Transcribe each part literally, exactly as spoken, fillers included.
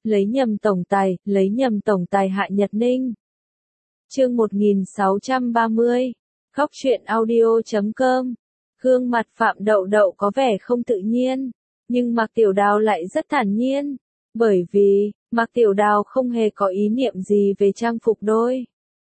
lấy nhầm tổng tài, lấy nhầm tổng tài Hạ Nhật Ninh. Chương một nghìn sáu trăm ba mươi, Khóc chuyện audio chấm com. Gương mặt Phạm Đậu Đậu có vẻ không tự nhiên, nhưng Mạc Tiểu Đào lại rất thản nhiên, bởi vì Mạc Tiểu Đào không hề có ý niệm gì về trang phục đôi.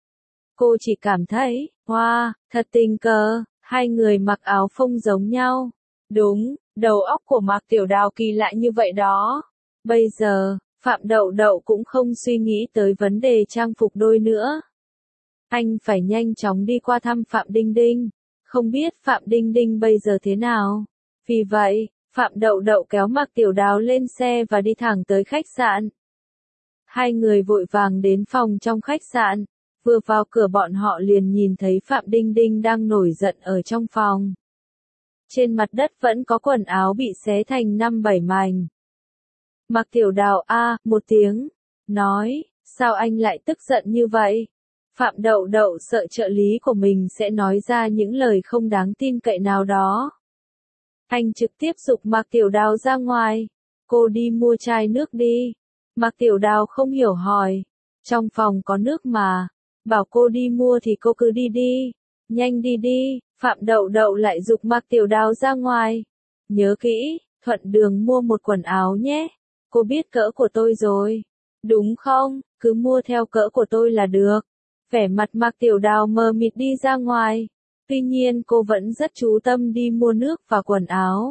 Cô chỉ cảm thấy, wow, thật tình cờ, hai người mặc áo phông giống nhau. Đúng, đầu óc của Mạc Tiểu Đào kỳ lạ như vậy đó. Bây giờ, Phạm Đậu Đậu cũng không suy nghĩ tới vấn đề trang phục đôi nữa. Anh phải nhanh chóng đi qua thăm Phạm Đinh Đinh, không biết Phạm Đinh Đinh bây giờ thế nào. Vì vậy, Phạm Đậu Đậu kéo Mạc Tiểu Đào lên xe và đi thẳng tới khách sạn. Hai người vội vàng đến phòng trong khách sạn, vừa vào cửa bọn họ liền nhìn thấy Phạm Đinh Đinh đang nổi giận ở trong phòng. Trên mặt đất vẫn có quần áo bị xé thành năm bảy mảnh. Mạc Tiểu Đào a một tiếng, nói, sao anh lại tức giận như vậy? Phạm Đậu Đậu sợ trợ lý của mình sẽ nói ra những lời không đáng tin cậy nào đó. Anh trực tiếp giục Mạc Tiểu Đào ra ngoài, cô đi mua chai nước đi. Mạc Tiểu Đào không hiểu hỏi, trong phòng có nước mà, bảo cô đi mua thì cô cứ đi đi, nhanh đi đi. Phạm Đậu Đậu lại giục Mạc Tiểu Đào ra ngoài. Nhớ kỹ, thuận đường mua một quần áo nhé, cô biết cỡ của tôi rồi, đúng không, cứ mua theo cỡ của tôi là được. Vẻ mặt Mạc Tiểu Đào mờ mịt đi ra ngoài, tuy nhiên cô vẫn rất chú tâm đi mua nước và quần áo.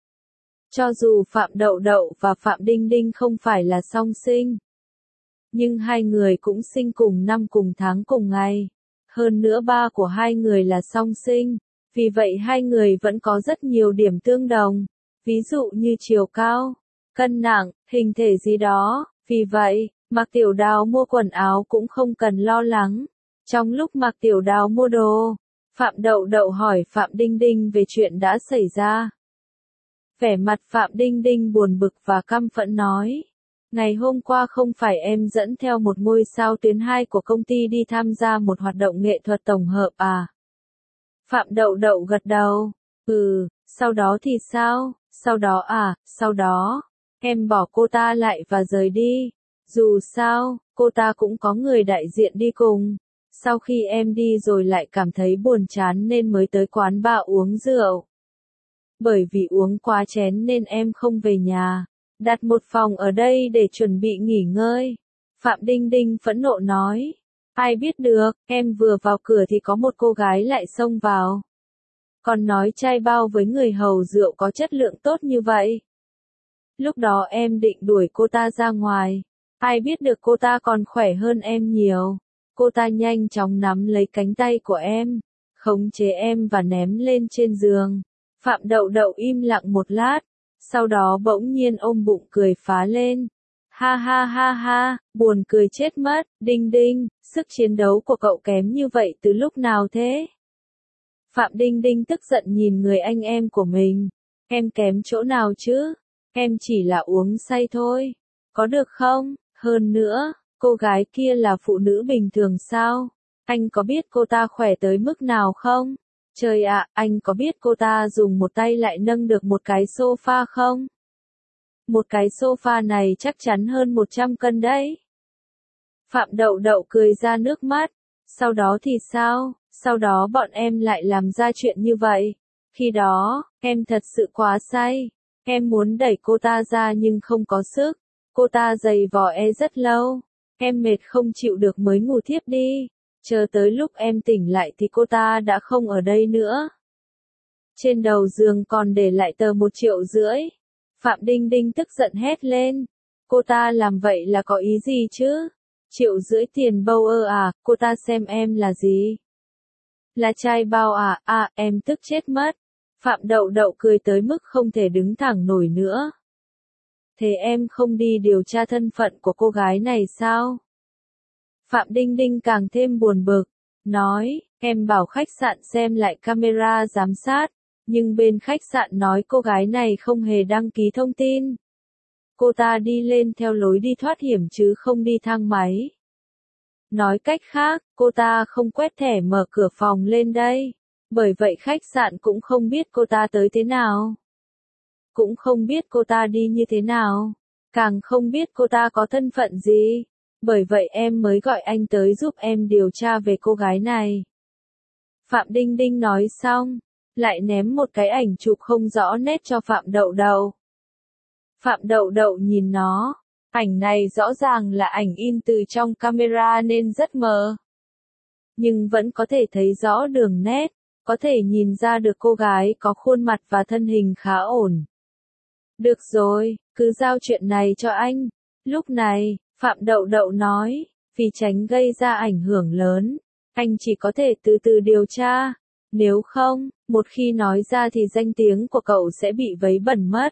Cho dù Phạm Đậu Đậu và Phạm Đinh Đinh không phải là song sinh, nhưng hai người cũng sinh cùng năm cùng tháng cùng ngày. Hơn nữa ba của hai người là song sinh, vì vậy hai người vẫn có rất nhiều điểm tương đồng, ví dụ như chiều cao, cân nặng, hình thể gì đó. Vì vậy, Mạc Tiểu Đào mua quần áo cũng không cần lo lắng. Trong lúc Mạc Tiểu Đào mua đồ, Phạm Đậu Đậu hỏi Phạm Đinh Đinh về chuyện đã xảy ra. Vẻ mặt Phạm Đinh Đinh buồn bực và căm phẫn nói, ngày hôm qua không phải em dẫn theo một ngôi sao tuyến hai của công ty đi tham gia một hoạt động nghệ thuật tổng hợp à? Phạm Đậu Đậu gật đầu, ừ, sau đó thì sao, sau đó à, sau đó, em bỏ cô ta lại và rời đi. Dù sao, cô ta cũng có người đại diện đi cùng. Sau khi em đi rồi lại cảm thấy buồn chán nên mới tới quán bar uống rượu. Bởi vì uống quá chén nên em không về nhà, đặt một phòng ở đây để chuẩn bị nghỉ ngơi. Phạm Đinh Đinh phẫn nộ nói, ai biết được, em vừa vào cửa thì có một cô gái lại xông vào. Còn nói chai bao với người hầu rượu có chất lượng tốt như vậy. Lúc đó em định đuổi cô ta ra ngoài, ai biết được cô ta còn khỏe hơn em nhiều. Cô ta nhanh chóng nắm lấy cánh tay của em, khống chế em và ném lên trên giường. Phạm Đậu Đậu im lặng một lát, sau đó bỗng nhiên ôm bụng cười phá lên. Ha ha ha ha, buồn cười chết mất, Đinh Đinh, sức chiến đấu của cậu kém như vậy từ lúc nào thế? Phạm Đinh Đinh tức giận nhìn người anh em của mình. Em kém chỗ nào chứ? Em chỉ là uống say thôi. Có được không? Hơn nữa, cô gái kia là phụ nữ bình thường sao? Anh có biết cô ta khỏe tới mức nào không? Trời ạ, anh có biết cô ta dùng một tay lại nâng được một cái sofa không? Một cái sofa này chắc chắn hơn một trăm cân đấy. Phạm Đậu Đậu cười ra nước mắt. Sau đó thì sao? Sau đó bọn em lại làm ra chuyện như vậy. Khi đó, em thật sự quá say. Em muốn đẩy cô ta ra nhưng không có sức. Cô ta giày vò e rất lâu. Em mệt không chịu được mới ngủ thiếp đi. Chờ tới lúc em tỉnh lại thì cô ta đã không ở đây nữa. Trên đầu giường còn để lại tờ một triệu rưỡi. Phạm Đinh Đinh tức giận hét lên. Cô ta làm vậy là có ý gì chứ? Triệu rưỡi tiền bâu ơ à, cô ta xem em là gì? Là trai bao à, à, em tức chết mất. Phạm Đậu Đậu cười tới mức không thể đứng thẳng nổi nữa. Thế em không đi điều tra thân phận của cô gái này sao? Phạm Đinh Đinh càng thêm buồn bực, nói, em bảo khách sạn xem lại camera giám sát, nhưng bên khách sạn nói cô gái này không hề đăng ký thông tin. Cô ta đi lên theo lối đi thoát hiểm chứ không đi thang máy. Nói cách khác, cô ta không quét thẻ mở cửa phòng lên đây, bởi vậy khách sạn cũng không biết cô ta tới thế nào. Cũng không biết cô ta đi như thế nào. càng không biết cô ta có thân phận gì. Bởi vậy em mới gọi anh tới giúp em điều tra về cô gái này. Phạm Đinh Đinh nói xong, lại ném một cái ảnh chụp không rõ nét cho Phạm Đậu Đậu. Phạm Đậu Đậu nhìn nó, ảnh này rõ ràng là ảnh in từ trong camera nên rất mờ. Nhưng vẫn có thể thấy rõ đường nét, có thể nhìn ra được cô gái có khuôn mặt và thân hình khá ổn. Được rồi, cứ giao chuyện này cho anh. Lúc này, Phạm Đậu Đậu nói, vì tránh gây ra ảnh hưởng lớn, anh chỉ có thể từ từ điều tra. Nếu không, một khi nói ra thì danh tiếng của cậu sẽ bị vấy bẩn mất.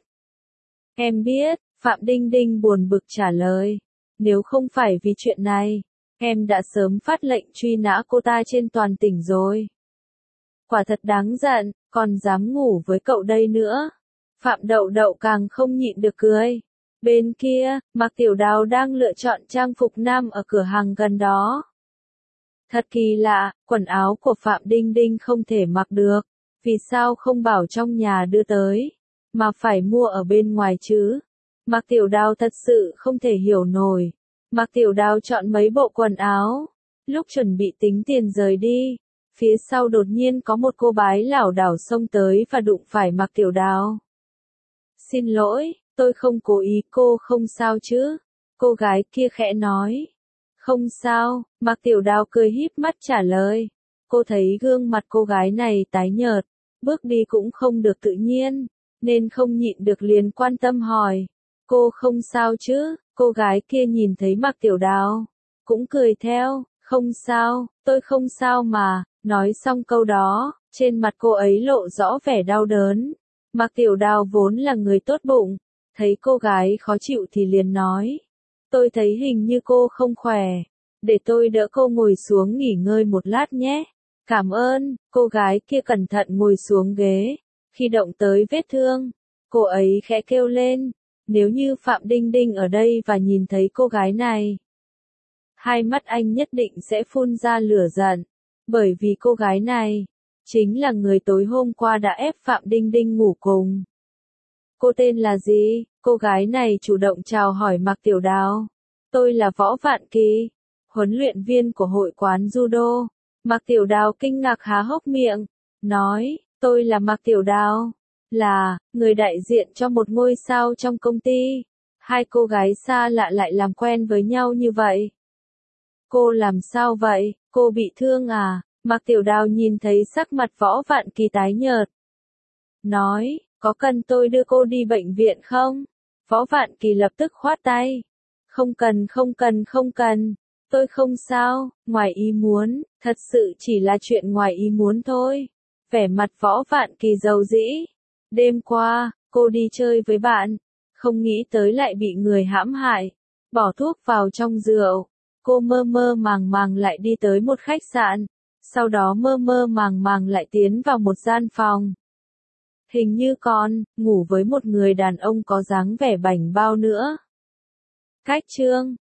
Em biết, Phạm Đinh Đinh buồn bực trả lời. Nếu không phải vì chuyện này, em đã sớm phát lệnh truy nã cô ta trên toàn tỉnh rồi. Quả thật đáng giận, còn dám ngủ với cậu đây nữa. Phạm Đậu Đậu càng không nhịn được cười. Bên kia, Mạc Tiểu Đào đang lựa chọn trang phục nam ở cửa hàng gần đó. Thật kỳ lạ, quần áo của Phạm Đinh Đinh không thể mặc được. Vì sao không bảo trong nhà đưa tới, mà phải mua ở bên ngoài chứ? Mạc Tiểu Đào thật sự không thể hiểu nổi. Mạc Tiểu Đào chọn mấy bộ quần áo. Lúc chuẩn bị tính tiền rời đi, phía sau đột nhiên có một cô bái lảo đảo xông tới và đụng phải Mạc Tiểu Đào. Xin lỗi, tôi không cố ý, cô không sao chứ? Cô gái kia khẽ nói. Không sao, Mạc Tiểu Đào cười híp mắt trả lời. Cô thấy gương mặt cô gái này tái nhợt, bước đi cũng không được tự nhiên, nên không nhịn được liền quan tâm hỏi. Cô không sao chứ? Cô gái kia nhìn thấy Mạc Tiểu Đào, cũng cười theo. Không sao, tôi không sao mà. Nói xong câu đó, trên mặt cô ấy lộ rõ vẻ đau đớn. Mạc Tiểu Đào vốn là người tốt bụng, thấy cô gái khó chịu thì liền nói. Tôi thấy hình như cô không khỏe, để tôi đỡ cô ngồi xuống nghỉ ngơi một lát nhé. Cảm ơn. Cô gái kia cẩn thận ngồi xuống ghế. Khi động tới vết thương, cô ấy khẽ kêu lên. Nếu như Phạm Đinh Đinh ở đây và nhìn thấy cô gái này, hai mắt anh nhất định sẽ phun ra lửa giận. Bởi vì cô gái này chính là người tối hôm qua đã ép Phạm Đinh Đinh ngủ cùng. Cô tên là gì? Cô gái này chủ động chào hỏi Mạc Tiểu Đào. Tôi là Võ Vạn Kỳ, huấn luyện viên của hội quán judo. Mạc Tiểu Đào kinh ngạc há hốc miệng, nói, tôi là Mạc Tiểu Đào, là người đại diện cho một ngôi sao trong công ty. Hai cô gái xa lạ lại làm quen với nhau như vậy. Cô làm sao vậy? Cô bị thương à? Mạc Tiểu Đào nhìn thấy sắc mặt Võ Vạn Kỳ tái nhợt. Nói, có cần tôi đưa cô đi bệnh viện không? Võ Vạn Kỳ lập tức khoát tay. Không cần không cần không cần. Tôi không sao, ngoài ý muốn, thật sự chỉ là chuyện ngoài ý muốn thôi. Vẻ mặt Võ Vạn Kỳ dầu dĩ. Đêm qua, cô đi chơi với bạn, không nghĩ tới lại bị người hãm hại, bỏ thuốc vào trong rượu. Cô mơ mơ màng màng lại đi tới một khách sạn, sau đó mơ mơ màng màng lại tiến vào một gian phòng. Hình như còn ngủ với một người đàn ông có dáng vẻ bảnh bao nữa. Cách chương